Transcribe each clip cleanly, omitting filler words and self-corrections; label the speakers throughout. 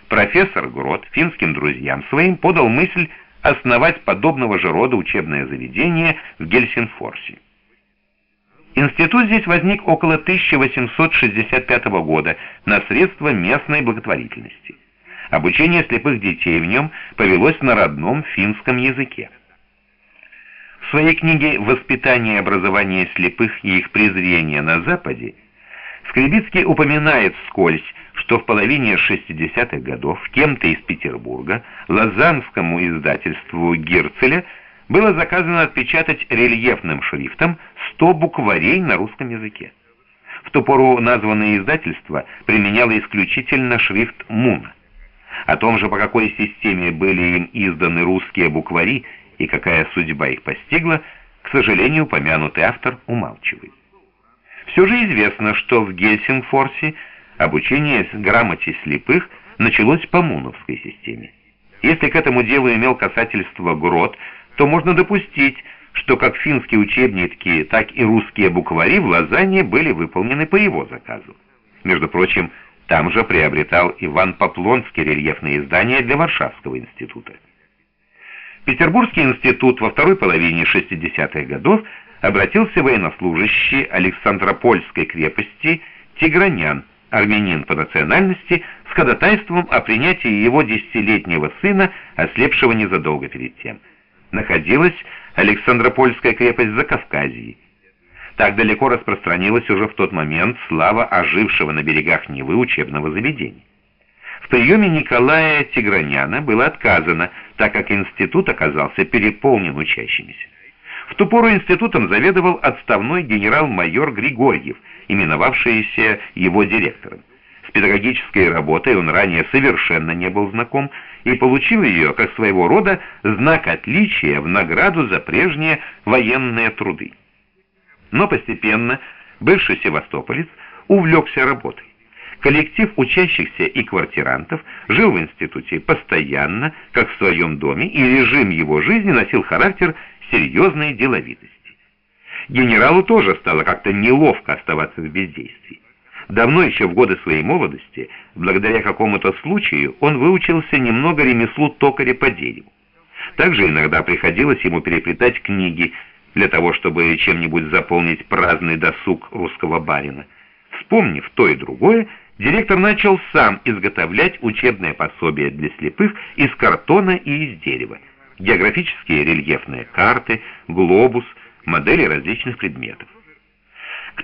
Speaker 1: профессор Грот финским друзьям своим подал мысль основать подобного же рода учебное заведение в Гельсингфорсе. Институт здесь возник около 1865 года на средства местной благотворительности. Обучение слепых детей в нем повелось на родном финском языке. В своей книге «Воспитание и образование слепых и их презрение на Западе» Скребицкий упоминает вскользь, что в половине 60-х годов кем-то из Петербурга лозаннскому издательству Гирцеля было заказано отпечатать рельефным шрифтом 100 букварей на русском языке. В ту пору названное издательство применяло исключительно шрифт Муна. О том же, по какой системе были им изданы русские буквари и какая судьба их постигла, к сожалению, упомянутый автор умалчивает. Все же известно, что в Гельсингфорсе обучение грамоте слепых началось по муновской системе. Если к этому делу имел касательство Грот, то можно допустить, что как финские учебники, так и русские буквари в Лозанне были выполнены по его заказу. Между прочим, там же приобретал Иван Поплонский рельефные издания для Варшавского института. Петербургский институт во второй половине 60-х годов обратился военнослужащий Александропольской крепости Тигранян, армянин по национальности, с ходатайством о принятии его 10-летнего сына, ослепшего незадолго перед тем. Находилась Александропольская крепость в Закавказье. Так далеко распространилась уже в тот момент слава ожившего на берегах Невы учебного заведения. В приеме Николая Тиграняна было отказано, так как институт оказался переполнен учащимися. В ту пору институтом заведовал отставной генерал-майор Григорьев, именовавшийся его директором. С педагогической работой он ранее совершенно не был знаком и получил ее как своего рода знак отличия в награду за прежние военные труды. Но постепенно бывший севастополец увлекся работой. Коллектив учащихся и квартирантов жил в институте постоянно, как в своем доме, и режим его жизни носил характер серьезной деловитости. Генералу тоже стало как-то неловко оставаться в бездействии. Давно еще в годы своей молодости, благодаря какому-то случаю, он выучился немного ремеслу токаря по дереву. Также иногда приходилось ему переплетать книги для того, чтобы чем-нибудь заполнить праздный досуг русского барина. Вспомнив то и другое, директор начал сам изготовлять учебные пособия для слепых из картона и из дерева, географические рельефные карты, глобус, модели различных предметов. К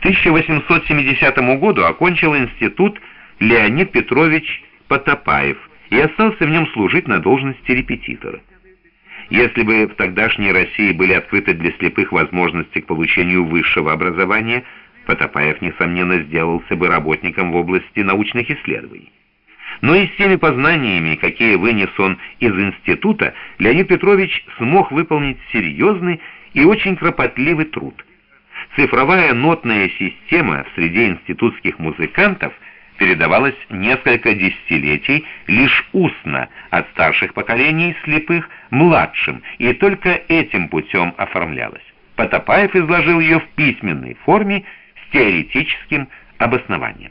Speaker 1: 1870 году окончил институт Леонид Петрович Потопаев и остался в нем служить на должности репетитора. Если бы в тогдашней России были открыты для слепых возможности к получению высшего образования, Потопаев, несомненно, сделался бы работником в области научных исследований. Но и с теми познаниями, какие вынес он из института, Леонид Петрович смог выполнить серьезный и очень кропотливый труд. Цифровая нотная система в среде институтских музыкантов передавалась несколько десятилетий лишь устно от старших поколений слепых младшим, и только этим путем оформлялась. Потопаев изложил ее в письменной форме с теоретическим обоснованием.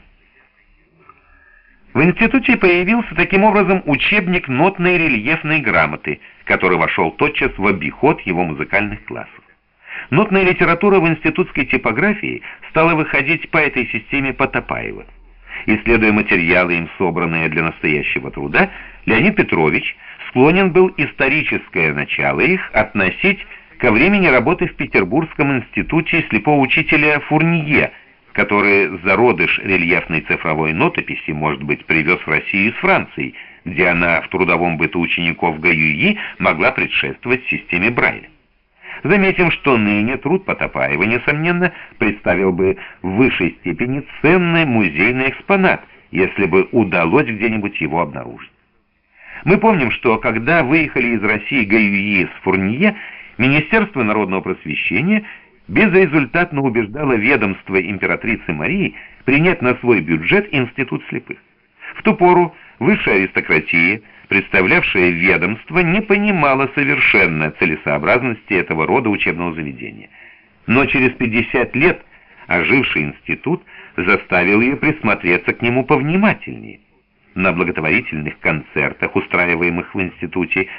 Speaker 1: В институте появился таким образом учебник нотной рельефной грамоты, который вошел тотчас в обиход его музыкальных классов. Нотная литература в институтской типографии стала выходить по этой системе Потопаева. Исследуя материалы, им собранные для настоящего труда, Леонид Петрович склонен был историческое начало их относить ко времени работы в Петербургском институте слепого учителя Фурнье, который зародыш рельефной цифровой нотописи, может быть, привез в Россию из Франции, где она в трудовом быту учеников Гаюи могла предшествовать системе Брайля. Заметим, что ныне труд Потопаева, несомненно, представил бы в высшей степени ценный музейный экспонат, если бы удалось где-нибудь его обнаружить. Мы помним, что когда выехали из России Гаюи с Фурнье, Министерство народного просвещения безрезультатно убеждало ведомство императрицы Марии принять на свой бюджет институт слепых. В ту пору высшая аристократия, представлявшая ведомство, не понимала совершенно целесообразности этого рода учебного заведения. Но через 50 лет оживший институт заставил ее присмотреться к нему повнимательнее. на благотворительных концертах, устраиваемых в институте,